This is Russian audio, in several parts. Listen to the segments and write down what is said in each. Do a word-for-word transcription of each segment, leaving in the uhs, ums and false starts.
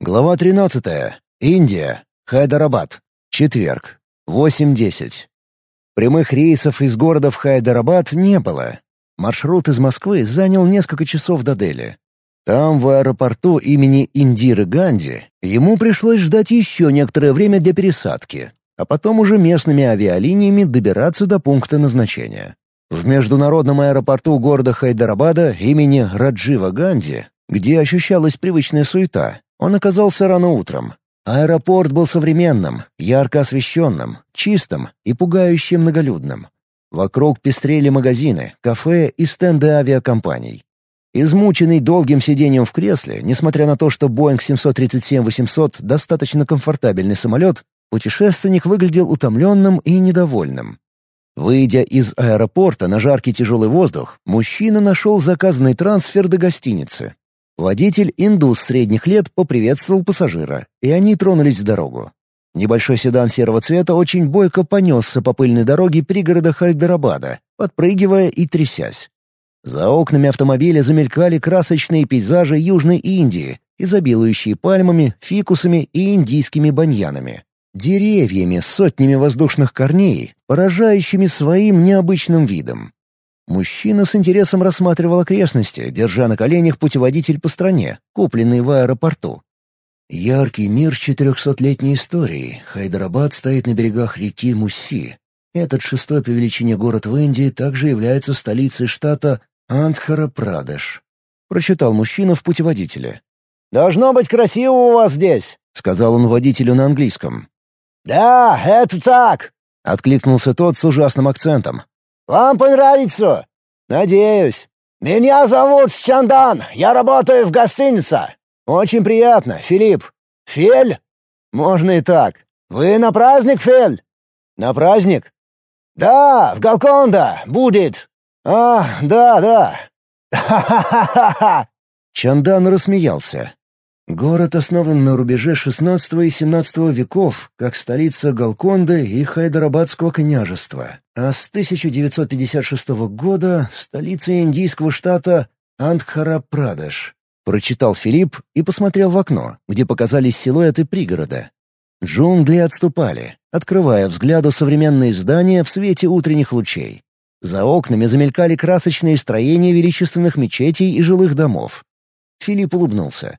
Глава тринадцатая. Индия. Хайдарабад. Четверг. восемь десять. Прямых рейсов из города в Хайдарабад не было. Маршрут из Москвы занял несколько часов до Дели. Там, в аэропорту имени Индиры Ганди, ему пришлось ждать еще некоторое время для пересадки, а потом уже местными авиалиниями добираться до пункта назначения. В международном аэропорту города Хайдарабада имени Раджива Ганди, где ощущалась привычная суета, он оказался рано утром. Аэропорт был современным, ярко освещенным, чистым и пугающе многолюдным. Вокруг пестрели магазины, кафе и стенды авиакомпаний. Измученный долгим сидением в кресле, несмотря на то, что Боинг семь три семь восемьсот достаточно комфортабельный самолет, путешественник выглядел утомленным и недовольным. Выйдя из аэропорта на жаркий тяжелый воздух, мужчина нашел заказанный трансфер до гостиницы. Водитель, индус средних лет, поприветствовал пассажира, и они тронулись в дорогу. Небольшой седан серого цвета очень бойко понесся по пыльной дороге пригорода Хайдарабада, подпрыгивая и трясясь. За окнами автомобиля замелькали красочные пейзажи Южной Индии, изобилующие пальмами, фикусами и индийскими баньянами. Деревьями с сотнями воздушных корней, поражающими своим необычным видом. Мужчина с интересом рассматривал окрестности, держа на коленях путеводитель по стране, купленный в аэропорту. Яркий мир с четырехсотлетней историей. Хайдарабад стоит на берегах реки Мусси. Этот шестой по величине город в Индии также является столицей штата Андхра-Прадеш. Прочитал мужчина в путеводителе. «Должно быть красиво у вас здесь», — сказал он водителю на английском. «Да, это так», — откликнулся тот с ужасным акцентом. «Вам понравится?» «Надеюсь». «Меня зовут Чандан, я работаю в гостинице». «Очень приятно, Филипп». «Фель?» «Можно и так». «Вы на праздник, Фель?» «На праздник?» «Да, в Голконда будет». «А, да, да». «Ха-ха-ха-ха-ха!» Чандан рассмеялся. Город основан на рубеже шестнадцатого и семнадцатого веков как столица Голконды и Хайдарабадского княжества, а с тысяча девятьсот пятьдесят шестого года — столица индийского штата Андхра-Прадеш. Прочитал Филипп и посмотрел в окно, где показались силуэты пригорода. Джунгли отступали, открывая взгляду современные здания в свете утренних лучей. За окнами замелькали красочные строения величественных мечетей и жилых домов. Филипп улыбнулся.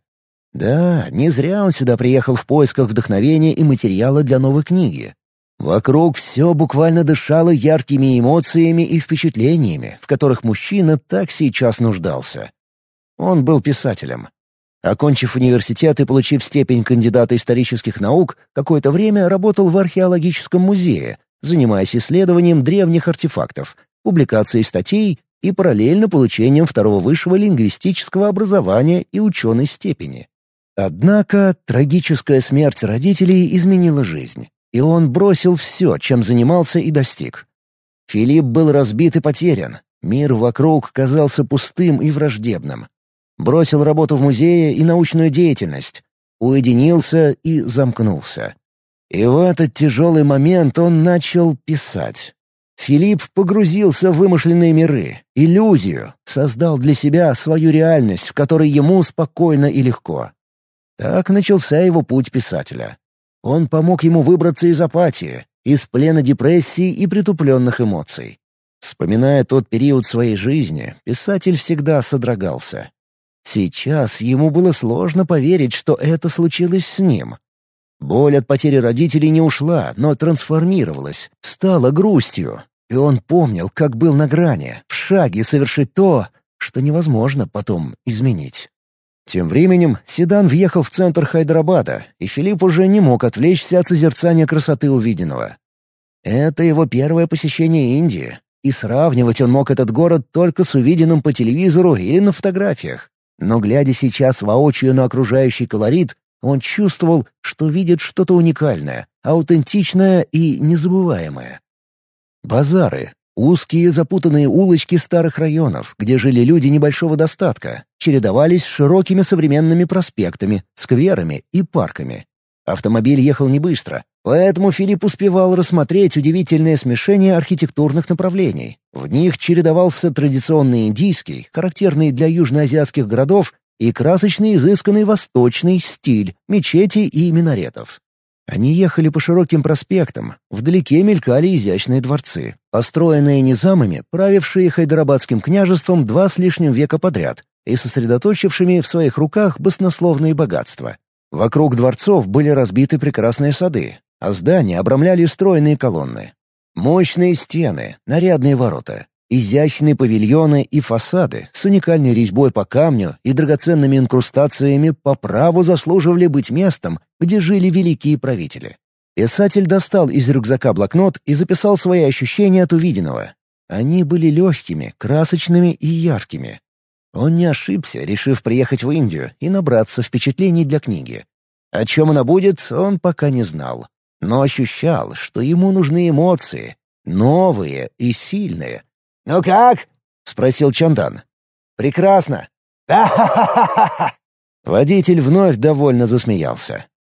Да, не зря он сюда приехал в поисках вдохновения и материала для новой книги. Вокруг все буквально дышало яркими эмоциями и впечатлениями, в которых мужчина так сейчас нуждался. Он был писателем. Окончив университет и получив степень кандидата исторических наук, какое-то время работал в археологическом музее, занимаясь исследованием древних артефактов, публикацией статей и параллельно получением второго высшего лингвистического образования и ученой степени. Однако трагическая смерть родителей изменила жизнь, и он бросил все, чем занимался и достиг. Филипп был разбит и потерян, мир вокруг казался пустым и враждебным. Бросил работу в музее и научную деятельность, уединился и замкнулся. И в этот тяжелый момент он начал писать. Филипп погрузился в вымышленные миры, иллюзию, создал для себя свою реальность, в которой ему спокойно и легко. Так начался его путь писателя. Он помог ему выбраться из апатии, из плена депрессии и притупленных эмоций. Вспоминая тот период своей жизни, писатель всегда содрогался. Сейчас ему было сложно поверить, что это случилось с ним. Боль от потери родителей не ушла, но трансформировалась, стала грустью, и он помнил, как был на грани, в шаге совершить то, что невозможно потом изменить. Тем временем седан въехал в центр Хайдарабада, и Филипп уже не мог отвлечься от созерцания красоты увиденного. Это его первое посещение Индии, и сравнивать он мог этот город только с увиденным по телевизору или на фотографиях. Но, глядя сейчас воочию на окружающий колорит, он чувствовал, что видит что-то уникальное, аутентичное и незабываемое. Базары. Узкие запутанные улочки старых районов, где жили люди небольшого достатка, чередовались с широкими современными проспектами, скверами и парками. Автомобиль ехал не быстро, поэтому Филипп успевал рассмотреть удивительное смешение архитектурных направлений. В них чередовался традиционный индийский, характерный для южноазиатских городов, и красочный изысканный восточный стиль мечетей и минаретов. Они ехали по широким проспектам, вдалеке мелькали изящные дворцы, построенные низамами, правившие Хайдарабадским княжеством два с лишним века подряд и сосредоточившими в своих руках баснословные богатства. Вокруг дворцов были разбиты прекрасные сады, а здания обрамляли стройные колонны. Мощные стены, нарядные ворота, изящные павильоны и фасады с уникальной резьбой по камню и драгоценными инкрустациями по праву заслуживали быть местом, где жили великие правители. Писатель достал из рюкзака блокнот и записал свои ощущения от увиденного. Они были легкими, красочными и яркими. Он не ошибся, решив приехать в Индию и набраться впечатлений для книги. О чем она будет, он пока не знал, но ощущал, что ему нужны эмоции, новые и сильные. «Ну как?» — спросил Чандан. «Прекрасно!» Водитель вновь довольно засмеялся.